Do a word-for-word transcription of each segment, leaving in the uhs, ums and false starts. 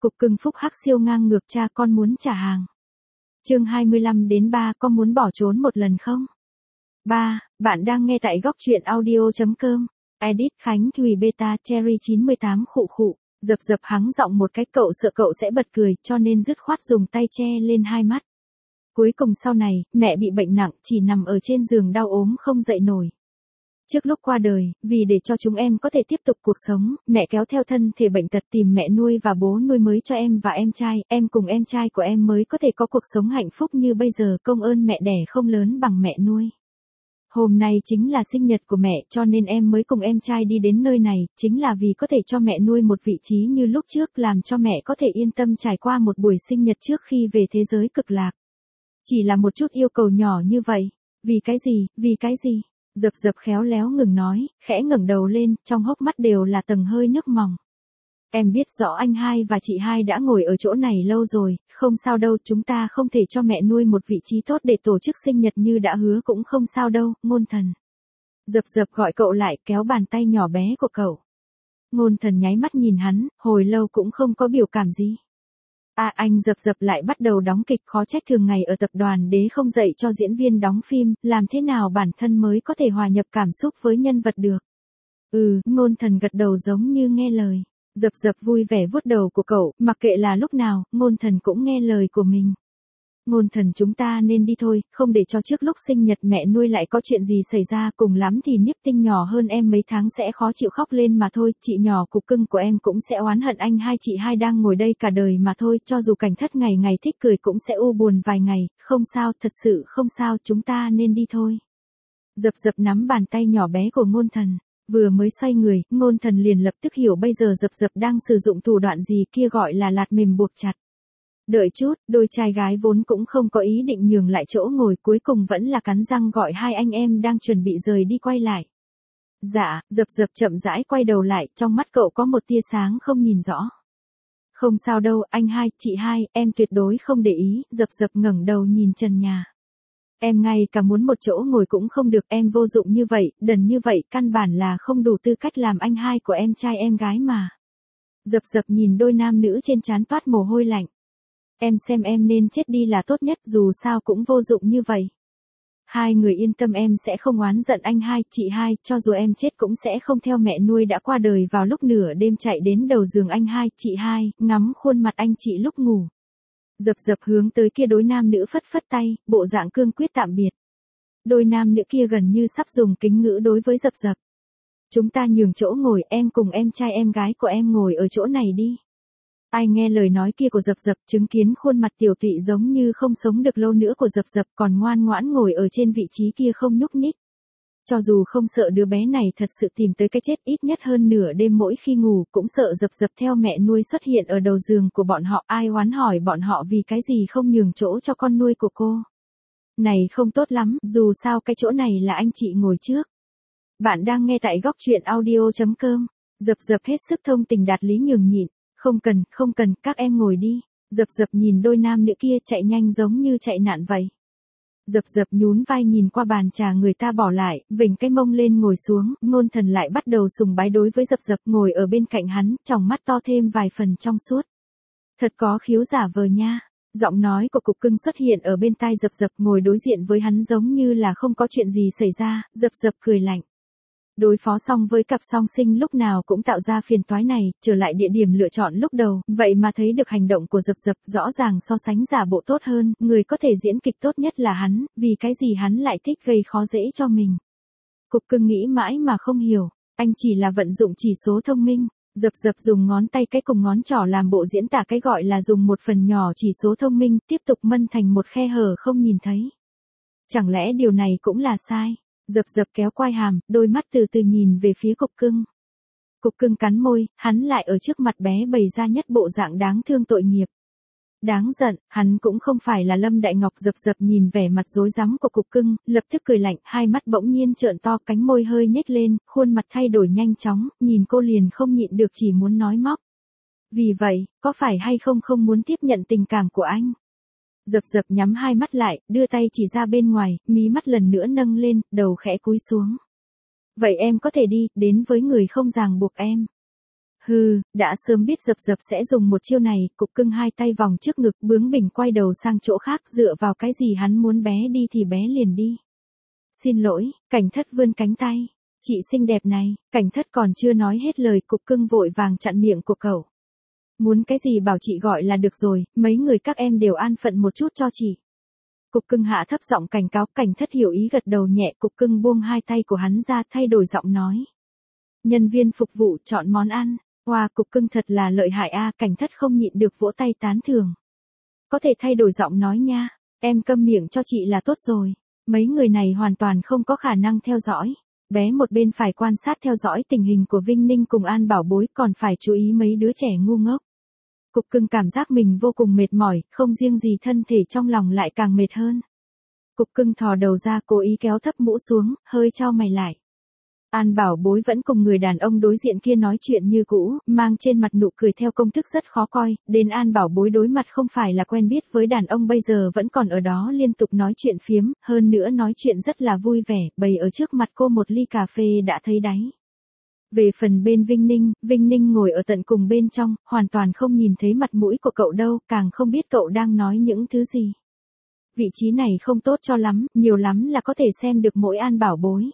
Cục cưng phúc hắc siêu ngang ngược cha con muốn trả hàng. Chương hai mươi lăm đến ba có muốn bỏ trốn một lần không? ba. Bạn đang nghe tại góc truyện audio.com. Edit Khánh Thùy Beta Cherry chín mươi tám khụ khụ. Dập dập hắng giọng một cái, cậu sợ cậu sẽ bật cười cho nên dứt khoát dùng tay che lên hai mắt. Cuối cùng sau này, mẹ bị bệnh nặng, chỉ nằm ở trên giường đau ốm không dậy nổi. Trước lúc qua đời, vì để cho chúng em có thể tiếp tục cuộc sống, mẹ kéo theo thân thể bệnh tật tìm mẹ nuôi và bố nuôi mới cho em và em trai, em cùng em trai của em mới có thể có cuộc sống hạnh phúc như bây giờ, công ơn mẹ đẻ không lớn bằng mẹ nuôi. Hôm nay chính là sinh nhật của mẹ cho nên em mới cùng em trai đi đến nơi này, chính là vì có thể cho mẹ nuôi một vị trí như lúc trước, làm cho mẹ có thể yên tâm trải qua một buổi sinh nhật trước khi về thế giới cực lạc. Chỉ là một chút yêu cầu nhỏ như vậy. Vì cái gì, vì cái gì? Dập dập khéo léo ngừng nói, khẽ ngẩng đầu lên, trong hốc mắt đều là tầng hơi nước mỏng. Em biết rõ anh hai và chị hai đã ngồi ở chỗ này lâu rồi, không sao đâu, chúng ta không thể cho mẹ nuôi một vị trí tốt để tổ chức sinh nhật như đã hứa cũng không sao đâu, Ngôn Thần. Dập dập gọi cậu lại, kéo bàn tay nhỏ bé của cậu. Ngôn Thần nháy mắt nhìn hắn, hồi lâu cũng không có biểu cảm gì. À, anh dập dập lại bắt đầu đóng kịch, khó trách thường ngày ở tập đoàn đế không dạy cho diễn viên đóng phim, làm thế nào bản thân mới có thể hòa nhập cảm xúc với nhân vật được. Ừ, Ngôn Thần gật đầu giống như nghe lời. Dập dập vui vẻ vuốt đầu của cậu, mặc kệ là lúc nào, Ngôn Thần cũng nghe lời của mình. Ngôn Thần, chúng ta nên đi thôi, không để cho trước lúc sinh nhật mẹ nuôi lại có chuyện gì xảy ra, cùng lắm thì Niếp Tinh nhỏ hơn em mấy tháng sẽ khó chịu khóc lên mà thôi, chị nhỏ cục cưng của em cũng sẽ oán hận anh hai chị hai đang ngồi đây cả đời mà thôi, cho dù cảnh thất ngày ngày thích cười cũng sẽ u buồn vài ngày, không sao, thật sự không sao, chúng ta nên đi thôi. Dập dập nắm bàn tay nhỏ bé của Ngôn Thần. Vừa mới xoay người, Ngôn Thần liền lập tức hiểu bây giờ dập dập đang sử dụng thủ đoạn gì, kia gọi là lạt mềm buộc chặt. Đợi chút, đôi trai gái vốn cũng không có ý định nhường lại chỗ ngồi, cuối cùng vẫn là cắn răng gọi hai anh em đang chuẩn bị rời đi quay lại. Dạ, dập dập chậm rãi quay đầu lại, trong mắt cậu có một tia sáng không nhìn rõ. Không sao đâu, anh hai, chị hai, em tuyệt đối không để ý, dập dập ngẩng đầu nhìn trần nhà. Em ngay cả muốn một chỗ ngồi cũng không được, em vô dụng như vậy, đần như vậy, căn bản là không đủ tư cách làm anh hai của em trai em gái mà. Dập dập nhìn đôi nam nữ trên trán toát mồ hôi lạnh. Em xem em nên chết đi là tốt nhất, dù sao cũng vô dụng như vậy. Hai người yên tâm, em sẽ không oán giận anh hai, chị hai, cho dù em chết cũng sẽ không theo mẹ nuôi đã qua đời vào lúc nửa đêm chạy đến đầu giường anh hai, chị hai, ngắm khuôn mặt anh chị lúc ngủ. Dập dập hướng tới kia đối nam nữ phất phất tay, bộ dạng cương quyết tạm biệt. Đôi nam nữ kia gần như sắp dùng kính ngữ đối với dập dập. Chúng ta nhường chỗ ngồi, em cùng em trai em gái của em ngồi ở chỗ này đi. Ai nghe lời nói kia của dập dập, chứng kiến khuôn mặt tiểu tụy giống như không sống được lâu nữa của dập dập, còn ngoan ngoãn ngồi ở trên vị trí kia không nhúc nhích. Cho dù không sợ đứa bé này thật sự tìm tới cái chết, ít nhất hơn nửa đêm mỗi khi ngủ cũng sợ dập dập theo mẹ nuôi xuất hiện ở đầu giường của bọn họ, ai oán hỏi bọn họ vì cái gì không nhường chỗ cho con nuôi của cô. Này không tốt lắm, dù sao cái chỗ này là anh chị ngồi trước. Bạn đang nghe tại góc truyện audio.com. Dập dập hết sức thông tình đạt lý nhường nhịn. Không cần, không cần, các em ngồi đi. Dập dập nhìn đôi nam nữ kia chạy nhanh giống như chạy nạn vậy. Dập dập nhún vai nhìn qua bàn trà người ta bỏ lại, vểnh cái mông lên ngồi xuống, Ngôn Thần lại bắt đầu sùng bái đối với dập dập, ngồi ở bên cạnh hắn, tròng mắt to thêm vài phần trong suốt. Thật có khiếu giả vờ nha. Giọng nói của cục cưng xuất hiện ở bên tai dập dập, ngồi đối diện với hắn giống như là không có chuyện gì xảy ra, dập dập cười lạnh. Đối phó xong với cặp song sinh lúc nào cũng tạo ra phiền toái này, trở lại địa điểm lựa chọn lúc đầu, vậy mà thấy được hành động của dập dập, rõ ràng so sánh giả bộ tốt hơn, người có thể diễn kịch tốt nhất là hắn, vì cái gì hắn lại thích gây khó dễ cho mình. Cục cưng nghĩ mãi mà không hiểu, anh chỉ là vận dụng chỉ số thông minh. Dập dập dùng ngón tay cái cùng ngón trỏ làm bộ diễn tả cái gọi là dùng một phần nhỏ chỉ số thông minh, tiếp tục mân thành một khe hở không nhìn thấy. Chẳng lẽ điều này cũng là sai? Dập dập kéo quai hàm, đôi mắt từ từ nhìn về phía cục cưng. Cục cưng cắn môi, hắn lại ở trước mặt bé bày ra nhất bộ dạng đáng thương tội nghiệp. Đáng giận, hắn cũng không phải là Lâm Đại Ngọc. Dập dập nhìn vẻ mặt rối rắm của cục cưng, lập tức cười lạnh, hai mắt bỗng nhiên trợn to, cánh môi hơi nhếch lên, khuôn mặt thay đổi nhanh chóng, nhìn cô liền không nhịn được chỉ muốn nói móc. Vì vậy, có phải hay không không muốn tiếp nhận tình cảm của anh? Dập dập nhắm hai mắt lại, đưa tay chỉ ra bên ngoài, mí mắt lần nữa nâng lên, đầu khẽ cúi xuống. Vậy em có thể đi, đến với người không ràng buộc em. Hừ, đã sớm biết Dập Dập sẽ dùng một chiêu này, Cục Cưng hai tay vòng trước ngực, bướng bỉnh quay đầu sang chỗ khác, dựa vào cái gì hắn muốn bé đi thì bé liền đi. Xin lỗi, Cảnh Thất vươn cánh tay. Chị xinh đẹp này, Cảnh Thất còn chưa nói hết lời, Cục Cưng vội vàng chặn miệng của cậu. Muốn cái gì bảo chị gọi là được rồi, mấy người các em đều an phận một chút cho chị. Cục Cưng hạ thấp giọng cảnh cáo, Cảnh Thất hiểu ý gật đầu nhẹ, Cục Cưng buông hai tay của hắn ra, thay đổi giọng nói. Nhân viên phục vụ chọn món ăn. Wow, Cục Cưng thật là lợi hại a, Cảnh Thất không nhịn được vỗ tay tán thưởng. Có thể thay đổi giọng nói nha, em câm miệng cho chị là tốt rồi. Mấy người này hoàn toàn không có khả năng theo dõi. Bé một bên phải quan sát theo dõi tình hình của Vinh Ninh cùng An Bảo Bối, còn phải chú ý mấy đứa trẻ ngu ngốc. Cục Cưng cảm giác mình vô cùng mệt mỏi, không riêng gì thân thể trong lòng lại càng mệt hơn. Cục Cưng thò đầu ra, cố ý kéo thấp mũ xuống, hơi chau mày lại. An Bảo Bối vẫn cùng người đàn ông đối diện kia nói chuyện như cũ, mang trên mặt nụ cười theo công thức rất khó coi, đến An Bảo Bối đối mặt không phải là quen biết với đàn ông bây giờ vẫn còn ở đó liên tục nói chuyện phiếm, hơn nữa nói chuyện rất là vui vẻ, bày ở trước mặt cô một ly cà phê đã thấy đáy. Về phần bên Vinh Ninh, Vinh Ninh ngồi ở tận cùng bên trong, hoàn toàn không nhìn thấy mặt mũi của cậu đâu, càng không biết cậu đang nói những thứ gì. Vị trí này không tốt cho lắm, nhiều lắm là có thể xem được mỗi An Bảo Bối.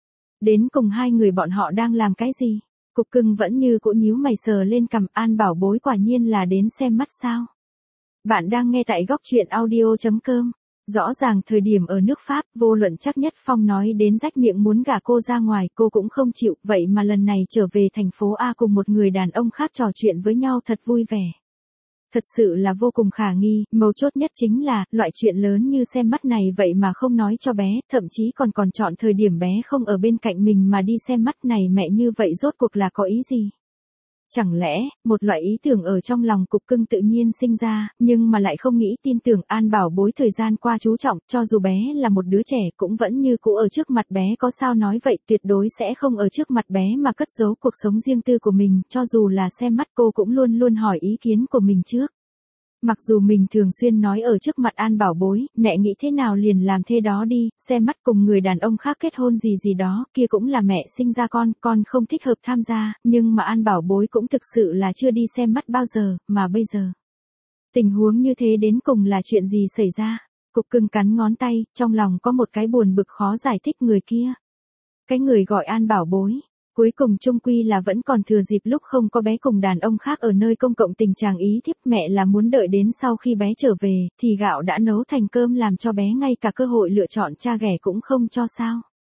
Đến cùng hai người bọn họ đang làm cái gì? Cục Cưng vẫn như cũ nhíu mày sờ lên cằm, An Bảo Bối quả nhiên là đến xem mắt sao. Bạn đang nghe tại góc truyện audio chấm com. Rõ ràng thời điểm ở nước Pháp, vô luận Trác Nhất Phong nói đến rách miệng muốn gả cô ra ngoài, cô cũng không chịu, vậy mà lần này trở về thành phố A cùng một người đàn ông khác trò chuyện với nhau thật vui vẻ. Thật sự là vô cùng khả nghi, mấu chốt nhất chính là, loại chuyện lớn như xem mắt này vậy mà không nói cho bé, thậm chí còn còn chọn thời điểm bé không ở bên cạnh mình mà đi xem mắt này, mẹ như vậy rốt cuộc là có ý gì? Chẳng lẽ, một loại ý tưởng ở trong lòng Cục Cưng tự nhiên sinh ra, nhưng mà lại không nghĩ tin tưởng An Bảo Bối thời gian qua chú trọng, cho dù bé là một đứa trẻ cũng vẫn như cũ ở trước mặt bé, có sao nói vậy, tuyệt đối sẽ không ở trước mặt bé mà cất giấu cuộc sống riêng tư của mình, cho dù là xem mắt cô cũng luôn luôn hỏi ý kiến của mình trước. Mặc dù mình thường xuyên nói ở trước mặt An Bảo Bối, mẹ nghĩ thế nào liền làm thế đó đi, xem mắt cùng người đàn ông khác kết hôn gì gì đó, kia cũng là mẹ sinh ra con, con không thích hợp tham gia, nhưng mà An Bảo Bối cũng thực sự là chưa đi xem mắt bao giờ, mà bây giờ. Tình huống như thế đến cùng là chuyện gì xảy ra? Cục Cưng cắn ngón tay, trong lòng có một cái buồn bực khó giải thích người kia. Cái người gọi An Bảo Bối. Cuối cùng chung quy là vẫn còn thừa dịp lúc không có bé cùng đàn ông khác ở nơi công cộng tình trạng ý thiếp, mẹ là muốn đợi đến sau khi bé trở về, thì gạo đã nấu thành cơm làm cho bé ngay cả cơ hội lựa chọn cha ghẻ cũng không cho sao.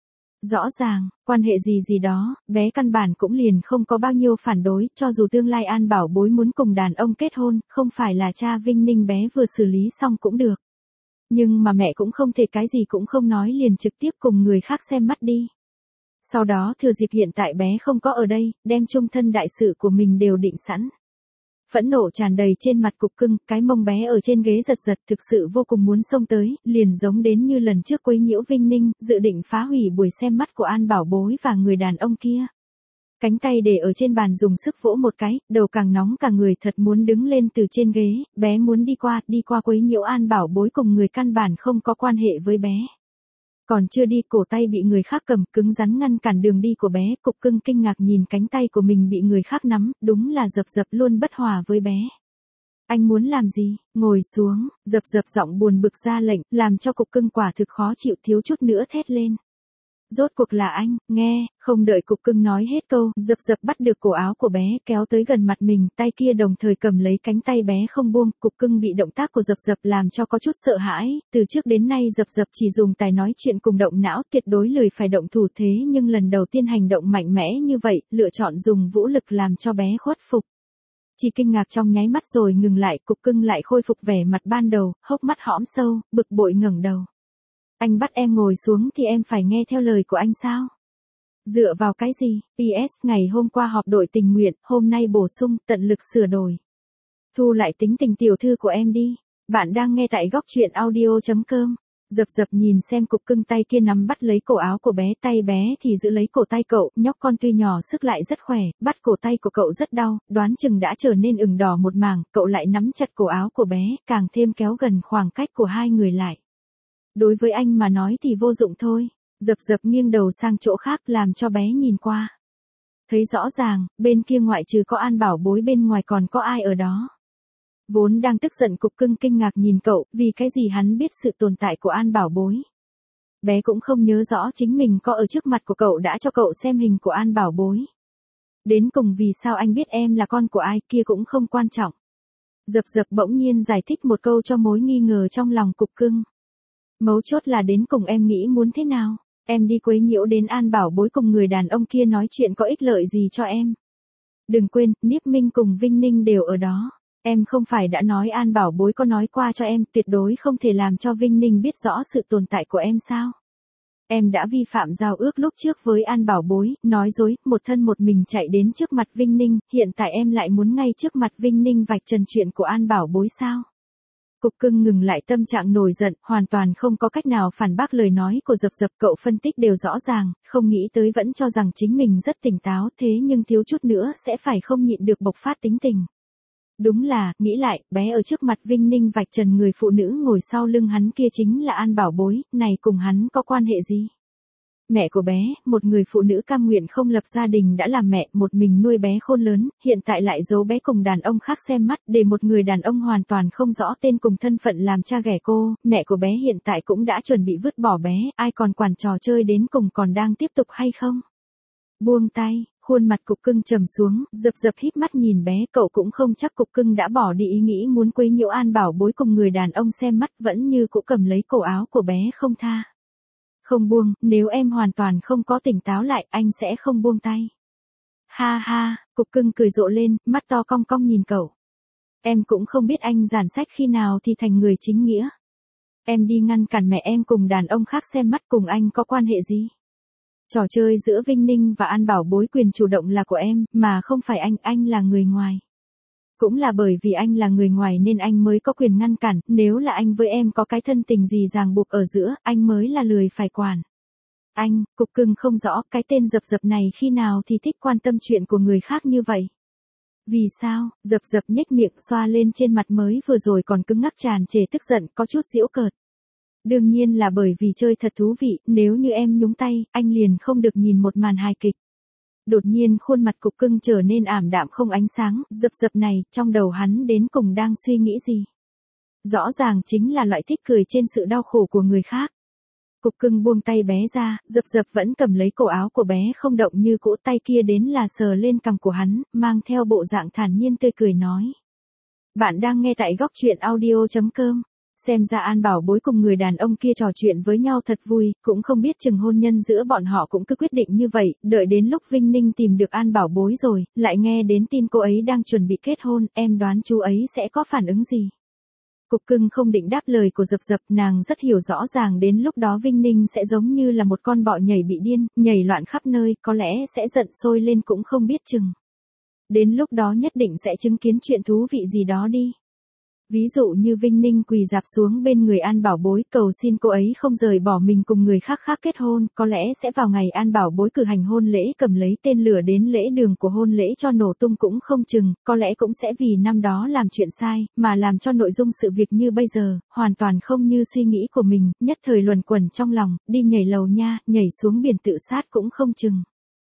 Rõ ràng, quan hệ gì gì đó, bé căn bản cũng liền không có bao nhiêu phản đối, cho dù tương lai An Bảo Bối muốn cùng đàn ông kết hôn, không phải là cha Vinh Ninh bé vừa xử lý xong cũng được. Nhưng mà mẹ cũng không thể cái gì cũng không nói liền trực tiếp cùng người khác xem mắt đi. Sau đó thừa dịp hiện tại bé không có ở đây, đem chung thân đại sự của mình đều định sẵn. Phẫn nộ tràn đầy trên mặt Cục Cưng, cái mông bé ở trên ghế giật giật, thực sự vô cùng muốn xông tới, liền giống đến như lần trước quấy nhiễu Vinh Ninh, dự định phá hủy buổi xem mắt của An Bảo Bối và người đàn ông kia. Cánh tay để ở trên bàn dùng sức vỗ một cái, đầu càng nóng cả người, thật muốn đứng lên từ trên ghế, bé muốn đi qua, đi qua quấy nhiễu An Bảo Bối cùng người căn bản không có quan hệ với bé. Còn chưa đi, cổ tay bị người khác cầm, cứng rắn ngăn cản đường đi của bé, Cục Cưng kinh ngạc nhìn cánh tay của mình bị người khác nắm, đúng là Dập Dập luôn bất hòa với bé. Anh muốn làm gì? Ngồi xuống, Dập Dập giọng buồn bực ra lệnh, làm cho Cục Cưng quả thực khó chịu, thiếu chút nữa thét lên. Rốt cuộc là anh, nghe, không đợi Cục Cưng nói hết câu, Dập Dập bắt được cổ áo của bé, kéo tới gần mặt mình, tay kia đồng thời cầm lấy cánh tay bé không buông, Cục Cưng bị động tác của Dập Dập làm cho có chút sợ hãi, từ trước đến nay Dập Dập chỉ dùng tài nói chuyện cùng động não, tuyệt đối lười phải động thủ, thế nhưng lần đầu tiên hành động mạnh mẽ như vậy, lựa chọn dùng vũ lực làm cho bé khuất phục. Chỉ kinh ngạc trong nháy mắt rồi ngừng lại, Cục Cưng lại khôi phục vẻ mặt ban đầu, hốc mắt hõm sâu, bực bội ngẩng đầu. Anh bắt em ngồi xuống thì em phải nghe theo lời của anh sao? Dựa vào cái gì? pê ét ngày hôm qua họp đội tình nguyện, hôm nay bổ sung, tận lực sửa đổi. Thu lại tính tình tiểu thư của em đi. Bạn đang nghe tại góc truyện audio chấm com. Dập Dập nhìn xem Cục Cưng tay kia nắm bắt lấy cổ áo của bé, tay bé thì giữ lấy cổ tay cậu, nhóc con tuy nhỏ sức lại rất khỏe, bắt cổ tay của cậu rất đau, đoán chừng đã trở nên ửng đỏ một mảng, cậu lại nắm chặt cổ áo của bé, càng thêm kéo gần khoảng cách của hai người lại. Đối với anh mà nói thì vô dụng thôi. Dập Dập nghiêng đầu sang chỗ khác làm cho bé nhìn qua. Thấy rõ ràng, bên kia ngoại trừ có An Bảo Bối bên ngoài còn có ai ở đó. Vốn đang tức giận Cục Cưng kinh ngạc nhìn cậu, vì cái gì hắn biết sự tồn tại của An Bảo Bối. Bé cũng không nhớ rõ chính mình có ở trước mặt của cậu đã cho cậu xem hình của An Bảo Bối. Đến cùng vì sao anh biết em là con của ai kia cũng không quan trọng. Dập Dập bỗng nhiên giải thích một câu cho mối nghi ngờ trong lòng Cục Cưng. Mấu chốt là đến cùng em nghĩ muốn thế nào? Em đi quấy nhiễu đến An Bảo Bối cùng người đàn ông kia nói chuyện có ích lợi gì cho em? Đừng quên, Niếp Minh cùng Vinh Ninh đều ở đó. Em không phải đã nói An Bảo Bối có nói qua cho em tuyệt đối không thể làm cho Vinh Ninh biết rõ sự tồn tại của em sao? Em đã vi phạm giao ước lúc trước với An Bảo Bối, nói dối, một thân một mình chạy đến trước mặt Vinh Ninh, hiện tại em lại muốn ngay trước mặt Vinh Ninh vạch trần chuyện của An Bảo Bối sao? Cục Cưng ngừng lại tâm trạng nổi giận, hoàn toàn không có cách nào phản bác lời nói của Dập Dập, cậu phân tích đều rõ ràng, không nghĩ tới vẫn cho rằng chính mình rất tỉnh táo, thế nhưng thiếu chút nữa sẽ phải không nhịn được bộc phát tính tình. Đúng là, nghĩ lại, bé ở trước mặt Vinh Ninh vạch trần người phụ nữ ngồi sau lưng hắn kia chính là An Bảo Bối, này cùng hắn có quan hệ gì? Mẹ của bé, một người phụ nữ cam nguyện không lập gia đình đã làm mẹ, một mình nuôi bé khôn lớn, hiện tại lại giấu bé cùng đàn ông khác xem mắt, để một người đàn ông hoàn toàn không rõ tên cùng thân phận làm cha ghẻ cô, mẹ của bé hiện tại cũng đã chuẩn bị vứt bỏ bé, ai còn quản trò chơi đến cùng còn đang tiếp tục hay không? Buông tay. Khuôn mặt Cục Cưng trầm xuống, Dập Dập híp mắt nhìn bé, cậu cũng không chắc Cục Cưng đã bỏ đi ý nghĩ muốn quấy nhiễu An Bảo Bối cùng người đàn ông xem mắt, vẫn như cũ cầm lấy cổ áo của bé không tha. Không buông, nếu em hoàn toàn không có tỉnh táo lại, anh sẽ không buông tay. Ha ha, Cục Cưng cười rộ lên, mắt to cong cong nhìn cậu. Em cũng không biết anh giản sách khi nào thì thành người chính nghĩa. Em đi ngăn cản mẹ em cùng đàn ông khác xem mắt cùng anh có quan hệ gì? Trò chơi giữa Vinh Ninh và An Bảo Bối quyền chủ động là của em, mà không phải anh, anh là người ngoài. Cũng là bởi vì anh là người ngoài nên anh mới có quyền ngăn cản, nếu là anh với em có cái thân tình gì ràng buộc ở giữa, anh mới là lười phải quản. Anh, Cục Cưng không rõ, cái tên Dập Dập này khi nào thì thích quan tâm chuyện của người khác như vậy. Vì sao? Dập Dập nhếch miệng xoa lên trên mặt mới vừa rồi còn cứng ngắc tràn trề tức giận, có chút giễu cợt. Đương nhiên là bởi vì chơi thật thú vị, nếu như em nhúng tay, anh liền không được nhìn một màn hài kịch. Đột nhiên khuôn mặt Cục Cưng trở nên ảm đạm không ánh sáng, Dập Dập này, trong đầu hắn đến cùng đang suy nghĩ gì? Rõ ràng chính là loại thích cười trên sự đau khổ của người khác. Cục Cưng buông tay bé ra, Dập Dập vẫn cầm lấy cổ áo của bé không động như cũ, tay kia đến là sờ lên cằm của hắn, mang theo bộ dạng thản nhiên tươi cười nói. Bạn đang nghe tại góc truyện audio chấm com. Xem ra An Bảo Bối cùng người đàn ông kia trò chuyện với nhau thật vui, cũng không biết chừng hôn nhân giữa bọn họ cũng cứ quyết định như vậy, đợi đến lúc Vinh Ninh tìm được An Bảo Bối rồi, lại nghe đến tin cô ấy đang chuẩn bị kết hôn, em đoán chú ấy sẽ có phản ứng gì? Cục Cưng không định đáp lời của Dập Dập, nàng rất hiểu rõ ràng đến lúc đó Vinh Ninh sẽ giống như là một con bọ nhảy bị điên, nhảy loạn khắp nơi, có lẽ sẽ giận sôi lên cũng không biết chừng. Đến lúc đó nhất định sẽ chứng kiến chuyện thú vị gì đó đi. Ví dụ như Vinh Ninh quỳ rạp xuống bên người An Bảo Bối cầu xin cô ấy không rời bỏ mình cùng người khác khác kết hôn, có lẽ sẽ vào ngày An Bảo Bối cử hành hôn lễ cầm lấy tên lửa đến lễ đường của hôn lễ cho nổ tung cũng không chừng, có lẽ cũng sẽ vì năm đó làm chuyện sai, mà làm cho nội dung sự việc như bây giờ, hoàn toàn không như suy nghĩ của mình, nhất thời luẩn quẩn trong lòng, đi nhảy lầu nha, nhảy xuống biển tự sát cũng không chừng.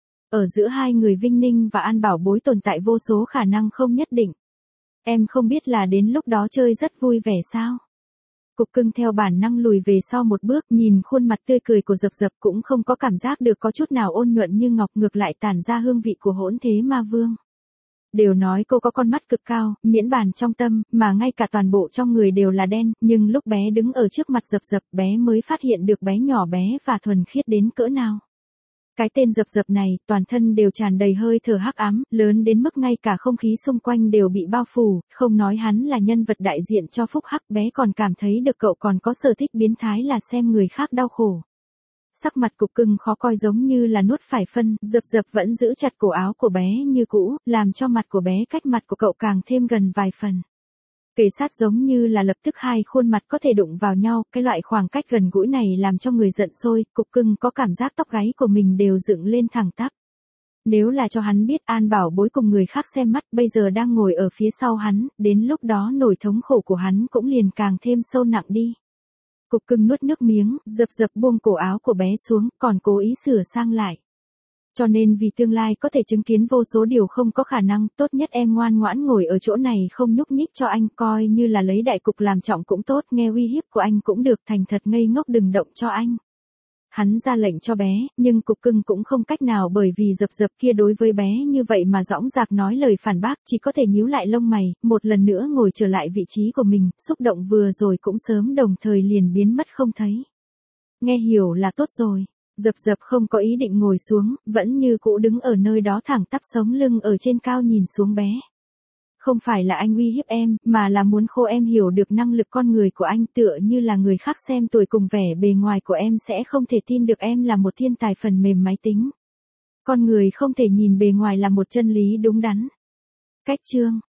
Ở giữa hai người Vinh Ninh và An Bảo Bối tồn tại vô số khả năng không nhất định. Em không biết là đến lúc đó chơi rất vui vẻ sao? Cục Cưng theo bản năng lùi về sau một bước, nhìn khuôn mặt tươi cười của Dập Dập cũng không có cảm giác được có chút nào ôn nhuận như ngọc, ngược lại tản ra hương vị của hỗn thế ma vương. Đều nói cô có con mắt cực cao, miễn bàn trong tâm, mà ngay cả toàn bộ trong người đều là đen, nhưng lúc bé đứng ở trước mặt Dập Dập bé mới phát hiện được bé nhỏ bé và thuần khiết đến cỡ nào. Cái tên Dập Dập này, toàn thân đều tràn đầy hơi thở hắc ám, lớn đến mức ngay cả không khí xung quanh đều bị bao phủ, không nói hắn là nhân vật đại diện cho phúc hắc, bé còn cảm thấy được cậu còn có sở thích biến thái là xem người khác đau khổ. Sắc mặt Cục Cưng khó coi giống như là nuốt phải phân, Dập Dập vẫn giữ chặt cổ áo của bé như cũ, làm cho mặt của bé cách mặt của cậu càng thêm gần vài phần. Kề sát giống như là lập tức hai khuôn mặt có thể đụng vào nhau, cái loại khoảng cách gần gũi này làm cho người giận sôi, Cục Cưng có cảm giác tóc gáy của mình đều dựng lên thẳng tắp. Nếu là cho hắn biết An Bảo Bối cùng người khác xem mắt bây giờ đang ngồi ở phía sau hắn, đến lúc đó nỗi thống khổ của hắn cũng liền càng thêm sâu nặng đi. Cục Cưng nuốt nước miếng, Dập Dập buông cổ áo của bé xuống, còn cố ý sửa sang lại. Cho nên vì tương lai có thể chứng kiến vô số điều không có khả năng, tốt nhất em ngoan ngoãn ngồi ở chỗ này không nhúc nhích cho anh, coi như là lấy đại cục làm trọng cũng tốt, nghe uy hiếp của anh cũng được, thành thật ngây ngốc đừng động cho anh. Hắn ra lệnh cho bé, nhưng cục cưng cũng không cách nào bởi vì Dập Dập kia đối với bé như vậy mà dõng dạc nói lời phản bác, chỉ có thể nhíu lại lông mày, một lần nữa ngồi trở lại vị trí của mình, xúc động vừa rồi cũng sớm đồng thời liền biến mất không thấy. Nghe hiểu là tốt rồi. Dập Dập không có ý định ngồi xuống, vẫn như cũ đứng ở nơi đó thẳng tắp sống lưng ở trên cao nhìn xuống bé. Không phải là anh uy hiếp em, mà là muốn khô em hiểu được năng lực con người của anh, tựa như là người khác xem tuổi cùng vẻ bề ngoài của em sẽ không thể tin được em là một thiên tài phần mềm máy tính. Con người không thể nhìn bề ngoài là một chân lý đúng đắn. Cách chương